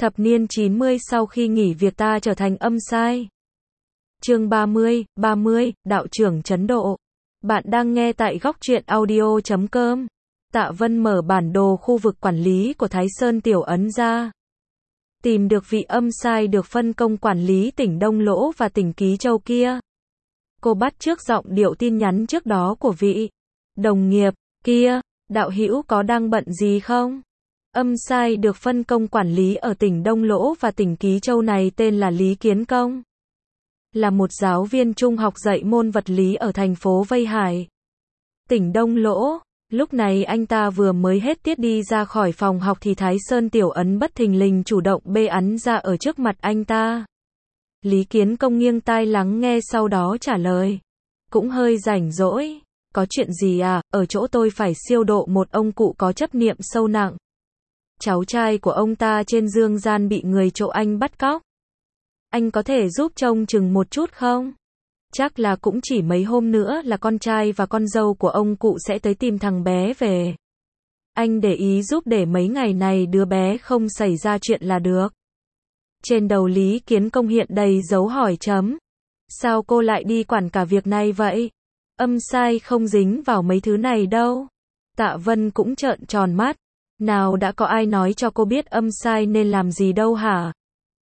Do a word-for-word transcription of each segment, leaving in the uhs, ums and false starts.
Thập niên chín mươi sau khi nghỉ việc ta trở thành âm sai. Chương ba mươi, ba mươi, đạo trưởng chấn độ. Bạn đang nghe tại góc truyện audio chấm com. Tạ Vân mở bản đồ khu vực quản lý của Thái Sơn Tiểu Ấn ra. Tìm được vị âm sai được phân công quản lý tỉnh Đông Lỗ và tỉnh Ký Châu kia. Cô bắt chước giọng điệu tin nhắn trước đó của vị đồng nghiệp kia. Đạo hữu có đang bận gì không? Âm sai được phân công quản lý ở tỉnh Đông Lỗ và tỉnh Ký Châu này tên là Lý Kiến Công. Là một giáo viên trung học dạy môn vật lý ở thành phố Vây Hải, tỉnh Đông Lỗ. Lúc này anh ta vừa mới hết tiết đi ra khỏi phòng học thì Thái Sơn Tiểu Ấn bất thình lình chủ động bê ẵn ra ở trước mặt anh ta. Lý Kiến Công nghiêng tai lắng nghe sau đó trả lời. Cũng hơi rảnh rỗi. Có chuyện gì à? Ở chỗ tôi phải siêu độ một ông cụ có chấp niệm sâu nặng. Cháu trai của ông ta trên dương gian bị người chỗ anh bắt cóc. Anh có thể giúp trông chừng một chút không? Chắc là cũng chỉ mấy hôm nữa là con trai và con dâu của ông cụ sẽ tới tìm thằng bé về. Anh để ý giúp để mấy ngày này đứa bé không xảy ra chuyện là được. Trên đầu Lý Kiến Công hiện đầy dấu hỏi chấm. Sao cô lại đi quản cả việc này vậy? Âm sai không dính vào mấy thứ này đâu. Tạ Vân cũng trợn tròn mắt. Nào đã có ai nói cho cô biết âm sai nên làm gì đâu hả?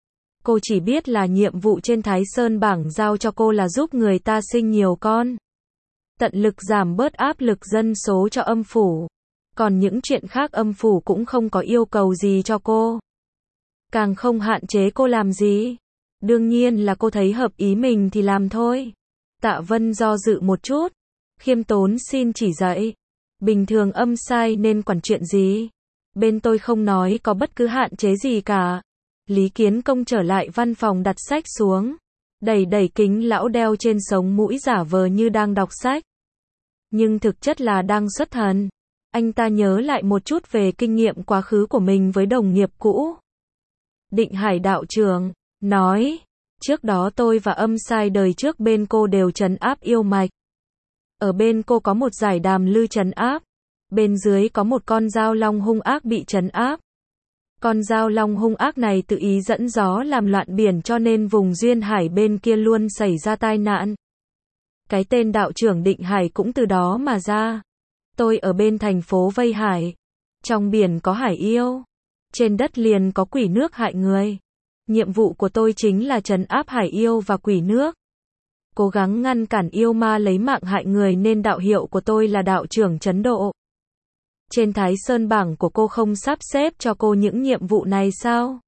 Cô chỉ biết là nhiệm vụ trên Thái Sơn bảng giao cho cô là giúp người ta sinh nhiều con. Tận lực giảm bớt áp lực dân số cho âm phủ. Còn những chuyện khác âm phủ cũng không có yêu cầu gì cho cô. Càng không hạn chế cô làm gì. Đương nhiên là cô thấy hợp ý mình thì làm thôi. Tạ Vân do dự một chút. Khiêm tốn xin chỉ dạy. Bình thường âm sai nên quản chuyện gì? Bên tôi không nói có bất cứ hạn chế gì cả. Lý Kiến Công trở lại văn phòng đặt sách xuống. Đẩy đẩy kính lão đeo trên sống mũi giả vờ như đang đọc sách. Nhưng thực chất là đang xuất thần. Anh ta nhớ lại một chút về kinh nghiệm quá khứ của mình với đồng nghiệp cũ. Định Hải đạo trưởng nói. Trước đó tôi và âm sai đời trước bên cô đều trấn áp yêu mạch. Ở bên cô có một giải đàm lư trấn áp. Bên dưới có một con dao long hung ác bị trấn áp. Con dao long hung ác này tự ý dẫn gió làm loạn biển cho nên vùng duyên hải bên kia luôn xảy ra tai nạn. Cái tên đạo trưởng Định Hải cũng từ đó mà ra. Tôi ở bên thành phố Vây Hải. Trong biển có hải yêu. Trên đất liền có quỷ nước hại người. Nhiệm vụ của tôi chính là trấn áp hải yêu và quỷ nước. Cố gắng ngăn cản yêu ma lấy mạng hại người nên đạo hiệu của tôi là đạo trưởng chấn độ. Trên Thái Sơn bảng của cô không sắp xếp cho cô những nhiệm vụ này sao?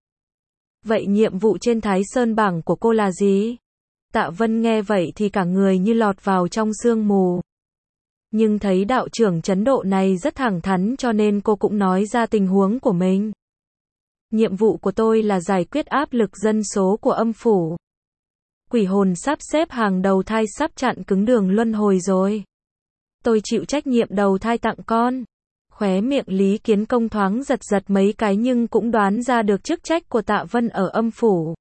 Vậy nhiệm vụ trên Thái Sơn bảng của cô là gì? Tạ Vân nghe vậy thì cả người như lọt vào trong sương mù. Nhưng thấy đạo trưởng chấn độ này rất thẳng thắn cho nên cô cũng nói ra tình huống của mình. Nhiệm vụ của tôi là giải quyết áp lực dân số của âm phủ. Quỷ hồn sắp xếp hàng đầu thai sắp chặn cứng đường luân hồi rồi. Tôi chịu trách nhiệm đầu thai tặng con. Khóe miệng Lý Kiến Công thoáng giật giật mấy cái nhưng cũng đoán ra được chức trách của Tạ Vân ở âm phủ.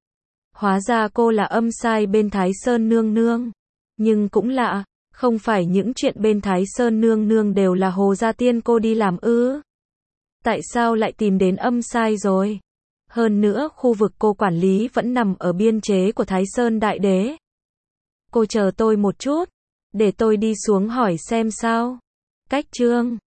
Hóa ra cô là âm sai bên Thái Sơn nương nương. Nhưng cũng lạ, không phải những chuyện bên Thái Sơn nương nương đều là Hồ Gia Tiên cô đi làm ư? Tại sao lại tìm đến âm sai rồi? Hơn nữa khu vực cô quản lý vẫn nằm ở biên chế của Thái Sơn Đại Đế. Cô chờ tôi một chút, để tôi đi xuống hỏi xem sao. Cách chương